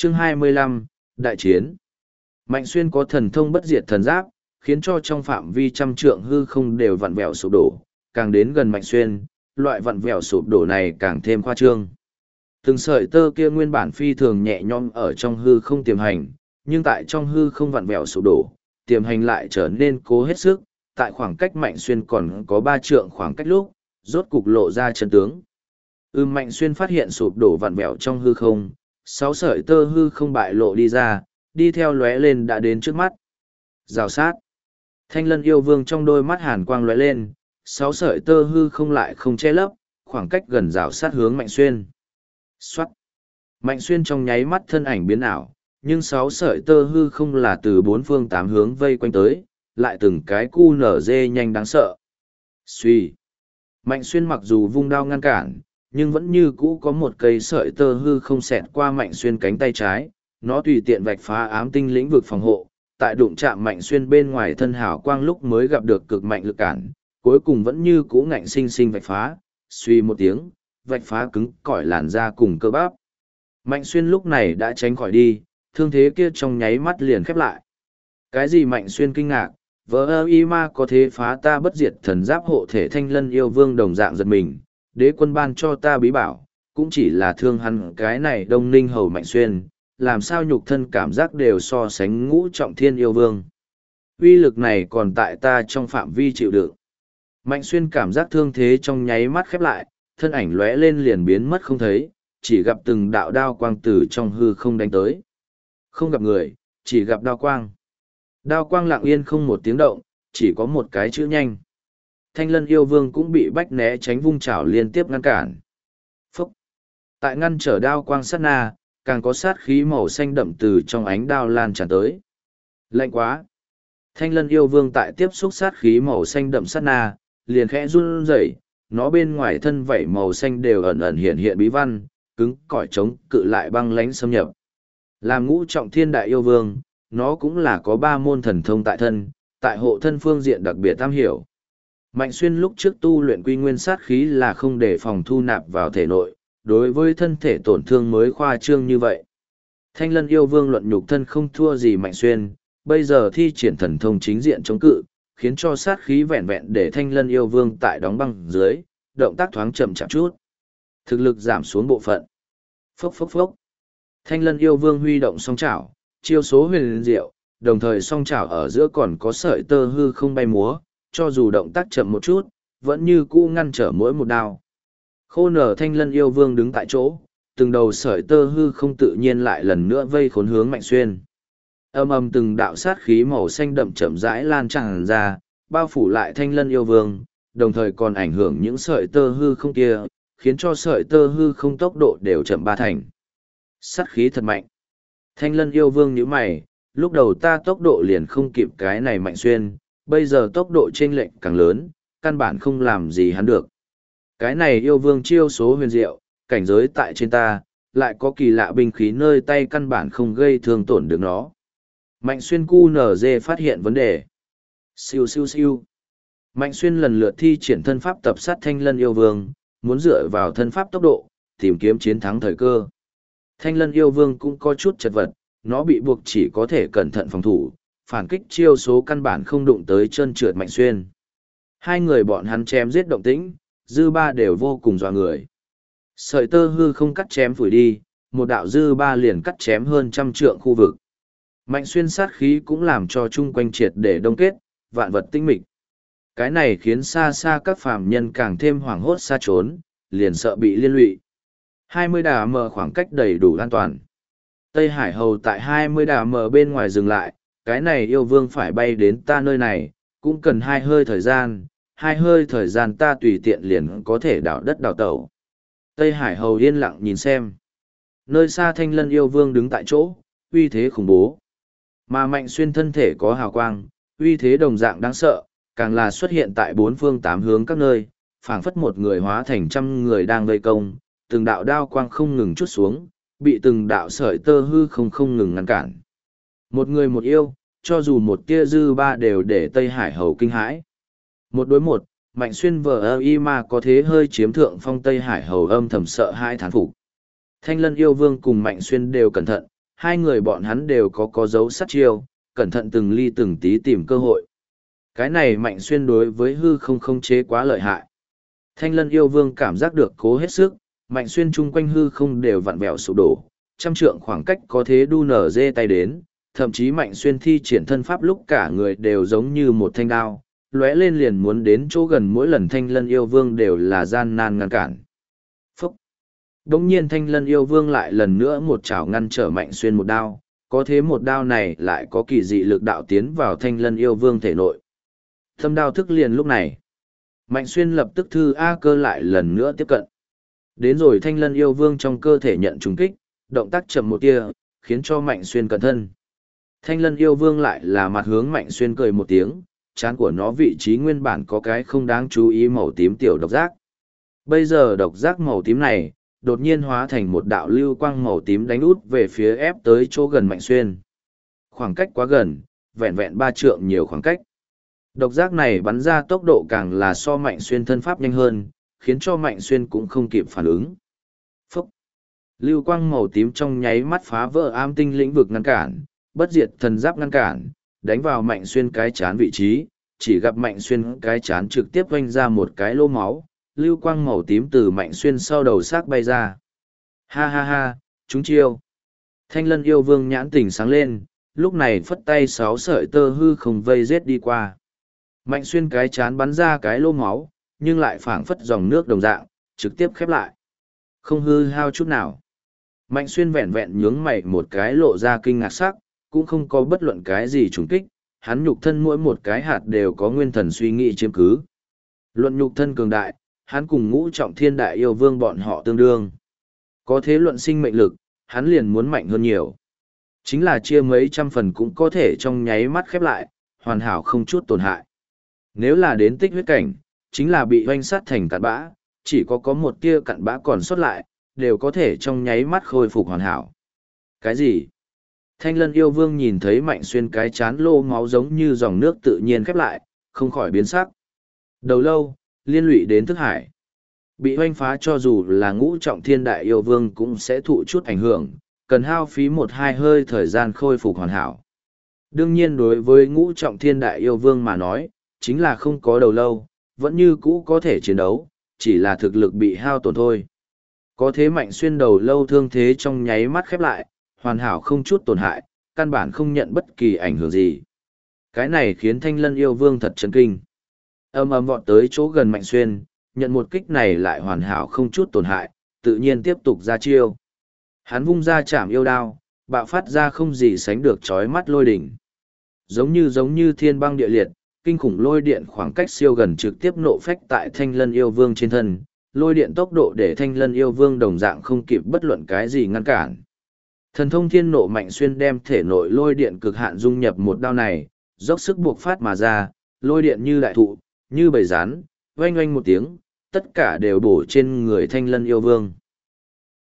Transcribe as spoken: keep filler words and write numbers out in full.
Chương hai mươi lăm, Đại chiến. Mạnh Xuyên có thần thông bất diệt thần giáp, khiến cho trong phạm vi trăm trượng hư không đều vặn vẹo sụp đổ, càng đến gần Mạnh Xuyên, loại vặn vẹo sụp đổ này càng thêm khoa trương. Từng sợi tơ kia nguyên bản phi thường nhẹ nhõm ở trong hư không tiềm hành, nhưng tại trong hư không vặn vẹo sụp đổ, tiềm hành lại trở nên cố hết sức, tại khoảng cách Mạnh Xuyên còn có ba trượng khoảng cách lúc, rốt cục lộ ra chân tướng. Ưm Mạnh Xuyên phát hiện sụp đổ vặn vẹo trong hư không, sáu sợi tơ hư không bại lộ đi ra, đi theo lóe lên đã đến trước mắt. Rào sát. Thanh Lân yêu vương trong đôi mắt hàn quang lóe lên, sáu sợi tơ hư không lại không che lấp, khoảng cách gần rào sát hướng Mạnh Xuyên. Xoát. Mạnh Xuyên trong nháy mắt thân ảnh biến ảo, nhưng sáu sợi tơ hư không là từ bốn phương tám hướng vây quanh tới, lại từng cái cu nở dê nhanh đáng sợ. Xuy. Mạnh Xuyên mặc dù vung đao ngăn cản, nhưng vẫn như cũ có một cây sợi tơ hư không xẹt qua Mạnh Xuyên cánh tay trái, nó tùy tiện vạch phá ám tinh lĩnh vực phòng hộ, tại đụng chạm Mạnh Xuyên bên ngoài thân hào quang lúc mới gặp được cực mạnh lực cản, cuối cùng vẫn như cũ ngạnh sinh sinh vạch phá, suy một tiếng, vạch phá cứng cỏi làn da cùng cơ bắp. Mạnh Xuyên lúc này đã tránh khỏi đi, thương thế kia trong nháy mắt liền khép lại. Cái gì? Mạnh Xuyên kinh ngạc, vỡ ơ y ma có thế phá ta bất diệt thần giáp hộ thể Thanh Lân yêu vương đồng dạng giật mình, đế quân ban cho ta bí bảo, cũng chỉ là thương hắn cái này đông ninh hầu Mạnh Xuyên, làm sao nhục thân cảm giác đều so sánh ngũ trọng thiên yêu vương. Uy lực này còn tại ta trong phạm vi chịu đựng. Mạnh Xuyên cảm giác thương thế trong nháy mắt khép lại, thân ảnh lóe lên liền biến mất không thấy, chỉ gặp từng đạo đao quang từ trong hư không đánh tới. Không gặp người, chỉ gặp đao quang. Đao quang lặng yên không một tiếng động, chỉ có một cái chữ nhanh. Thanh Lân yêu vương cũng bị bách né tránh vung chảo liên tiếp ngăn cản. Phúc! Tại ngăn trở đao quang sát na, càng có sát khí màu xanh đậm từ trong ánh đao lan tràn tới. Lạnh quá! Thanh Lân yêu vương tại tiếp xúc sát khí màu xanh đậm sát na, liền khẽ run rẩy, nó bên ngoài thân vảy màu xanh đều ẩn ẩn hiện hiện bí văn, cứng cỏi chống cự lại băng lánh xâm nhập. Làm ngũ trọng thiên đại yêu vương, nó cũng là có ba môn thần thông tại thân, tại hộ thân phương diện đặc biệt am hiểu. Mạnh Xuyên lúc trước tu luyện quy nguyên sát khí là không để phòng thu nạp vào thể nội, đối với thân thể tổn thương mới khoa trương như vậy. Thanh Lân yêu vương luận nhục thân không thua gì Mạnh Xuyên, bây giờ thi triển thần thông chính diện chống cự, khiến cho sát khí vẹn vẹn để Thanh Lân yêu vương tại đóng băng dưới, động tác thoáng chậm chạp chút. Thực lực giảm xuống bộ phận. Phốc phốc phốc. Thanh Lân yêu vương huy động song chảo, chiêu số huyền diệu, đồng thời song chảo ở giữa còn có sợi tơ hư không bay múa, cho dù động tác chậm một chút, vẫn như cũ ngăn trở mỗi một đao. Khô nở Thanh Lân yêu vương đứng tại chỗ, từng đầu sợi tơ hư không tự nhiên lại lần nữa vây khốn hướng Mạnh Xuyên. Âm âm từng đạo sát khí màu xanh đậm chậm rãi lan tràn ra, bao phủ lại Thanh Lân yêu vương, đồng thời còn ảnh hưởng những sợi tơ hư không kia, khiến cho sợi tơ hư không tốc độ đều chậm ba thành. Sát khí thật mạnh. Thanh Lân yêu vương nhíu mày, lúc đầu ta tốc độ liền không kịp cái này Mạnh Xuyên, bây giờ tốc độ chênh lệch càng lớn, căn bản không làm gì hắn được. Cái này yêu vương chiêu số huyền diệu, cảnh giới tại trên ta, lại có kỳ lạ binh khí nơi tay căn bản không gây thương tổn được nó. Mạnh Xuyên cu nở dê phát hiện vấn đề. Siêu siêu siêu. Mạnh Xuyên lần lượt thi triển thân pháp tập sát Thanh Lân yêu vương, muốn dựa vào thân pháp tốc độ, tìm kiếm chiến thắng thời cơ. Thanh Lân yêu vương cũng có chút chật vật, nó bị buộc chỉ có thể cẩn thận phòng thủ, phản kích chiêu số căn bản không đụng tới chân trượt Mạnh Xuyên. Hai người bọn hắn chém giết động tĩnh, dư ba đều vô cùng dọa người. Sợi tơ hư không cắt chém phủi đi, một đạo dư ba liền cắt chém hơn trăm trượng khu vực. Mạnh Xuyên sát khí cũng làm cho chung quanh triệt để đông kết, vạn vật tinh mịch. Cái này khiến xa xa các phàm nhân càng thêm hoảng hốt xa trốn, liền sợ bị liên lụy. hai mươi đà mờ khoảng cách đầy đủ an toàn. Tây Hải Hầu tại hai mươi đà mờ bên ngoài dừng lại, cái này yêu vương phải bay đến ta nơi này, cũng cần hai hơi thời gian, hai hơi thời gian ta tùy tiện liền có thể đảo đất đảo tẩu. Tây Hải Hầu yên lặng nhìn xem. Nơi xa Thanh Lân yêu vương đứng tại chỗ, uy thế khủng bố. Mà Mạnh Xuyên thân thể có hào quang, uy thế đồng dạng đáng sợ, càng là xuất hiện tại bốn phương tám hướng các nơi, phảng phất một người hóa thành trăm người đang vây công, từng đạo đao quang không ngừng chút xuống, bị từng đạo sợi tơ hư không không ngừng ngăn cản. Một người một yêu, cho dù một tia dư ba đều để Tây Hải Hầu kinh hãi. Một đối một, Mạnh Xuyên vờ ơ y mà có thế hơi chiếm thượng phong Tây Hải Hầu âm thầm sợ hai thán phục. Thanh Lân yêu vương cùng Mạnh Xuyên đều cẩn thận, hai người bọn hắn đều có có dấu sát chiêu, cẩn thận từng ly từng tí tìm cơ hội. Cái này Mạnh Xuyên đối với hư không không chế quá lợi hại. Thanh Lân yêu vương cảm giác được cố hết sức, Mạnh Xuyên chung quanh hư không đều vặn vẹo sụp đổ, trăm trượng khoảng cách có thế đu nở dê tay đến, thậm chí Mạnh Xuyên thi triển thân pháp lúc cả người đều giống như một thanh đao, lóe lên liền muốn đến chỗ gần, mỗi lần Thanh Lân yêu vương đều là gian nan ngăn cản. Phúc! Đông nhiên Thanh Lân yêu vương lại lần nữa một chảo ngăn trở Mạnh Xuyên một đao, có thế một đao này lại có kỳ dị lực đạo tiến vào Thanh Lân yêu vương thể nội. Thâm đao thức liền lúc này. Mạnh Xuyên lập tức thư A cơ lại lần nữa tiếp cận. Đến rồi Thanh Lân yêu vương trong cơ thể nhận trùng kích, động tác chậm một tia, khiến cho Mạnh Xuyên cẩn thân. Thanh Lân yêu vương lại là mặt hướng Mạnh Xuyên cười một tiếng, trán của nó vị trí nguyên bản có cái không đáng chú ý màu tím tiểu độc giác. Bây giờ độc giác màu tím này, đột nhiên hóa thành một đạo lưu quang màu tím đánh út về phía ép tới chỗ gần Mạnh Xuyên. Khoảng cách quá gần, vẹn vẹn ba trượng nhiều khoảng cách. Độc giác này bắn ra tốc độ càng là so Mạnh Xuyên thân pháp nhanh hơn, khiến cho Mạnh Xuyên cũng không kịp phản ứng. Phúc! Lưu quang màu tím trong nháy mắt phá vỡ am tinh lĩnh vực ngăn cản, bất diệt thần giáp ngăn cản, đánh vào Mạnh Xuyên cái chán vị trí, chỉ gặp Mạnh Xuyên cái chán trực tiếp vanh ra một cái lỗ máu, lưu quang màu tím từ Mạnh Xuyên sau đầu xác bay ra. Ha ha ha, chúng chiêu! Thanh Lân yêu vương nhãn tỉnh sáng lên, lúc này phất tay sáu sợi tơ hư không vây giết đi qua. Mạnh Xuyên cái chán bắn ra cái lỗ máu, nhưng lại phảng phất dòng nước đồng dạng, trực tiếp khép lại. Không hư hao chút nào. Mạnh Xuyên vẹn vẹn nhướng mày một cái lộ ra kinh ngạc sắc, cũng không có bất luận cái gì trùng kích, hắn nhục thân mỗi một cái hạt đều có nguyên thần suy nghĩ chiếm cứ. Luận nhục thân cường đại, hắn cùng ngũ trọng thiên đại yêu vương bọn họ tương đương. Có thế luận sinh mệnh lực, hắn liền muốn mạnh hơn nhiều. Chính là chia mấy trăm phần cũng có thể trong nháy mắt khép lại, hoàn hảo không chút tổn hại. Nếu là đến tích huyết cảnh, chính là bị hoanh sát thành cặn bã, chỉ có có một tia cặn bã còn sót lại, đều có thể trong nháy mắt khôi phục hoàn hảo. Cái gì? Thanh Lân yêu vương nhìn thấy Mạnh Xuyên cái chán lô máu giống như dòng nước tự nhiên khép lại, không khỏi biến sắc. Đầu lâu, liên lụy đến thức hải. Bị hoanh phá cho dù là ngũ trọng thiên đại yêu vương cũng sẽ thụ chút ảnh hưởng, cần hao phí một hai hơi thời gian khôi phục hoàn hảo. Đương nhiên đối với ngũ trọng thiên đại yêu vương mà nói, chính là không có đầu lâu, vẫn như cũ có thể chiến đấu, chỉ là thực lực bị hao tổn thôi. Có thế Mạnh Xuyên đầu lâu thương thế trong nháy mắt khép lại, hoàn hảo không chút tổn hại, căn bản không nhận bất kỳ ảnh hưởng gì. Cái này khiến Thanh Lân yêu vương thật chấn kinh. Âm ầm vọt tới chỗ gần Mạnh Xuyên, nhận một kích này lại hoàn hảo không chút tổn hại, tự nhiên tiếp tục ra chiêu. Hắn vung ra chạm yêu đao, bạo phát ra không gì sánh được chói mắt lôi đỉnh. Giống như giống như thiên băng địa liệt, kinh khủng lôi điện khoảng cách siêu gần trực tiếp nộ phách tại Thanh Lân yêu vương trên thân, lôi điện tốc độ để Thanh Lân yêu vương đồng dạng không kịp bất luận cái gì ngăn cản. Thần thông thiên nộ Mạnh Xuyên đem thể nội lôi điện cực hạn dung nhập một đao này, dốc sức buộc phát mà ra, lôi điện như đại thụ, như bầy rán, oanh oanh một tiếng, tất cả đều bổ trên người Thanh Lân yêu vương.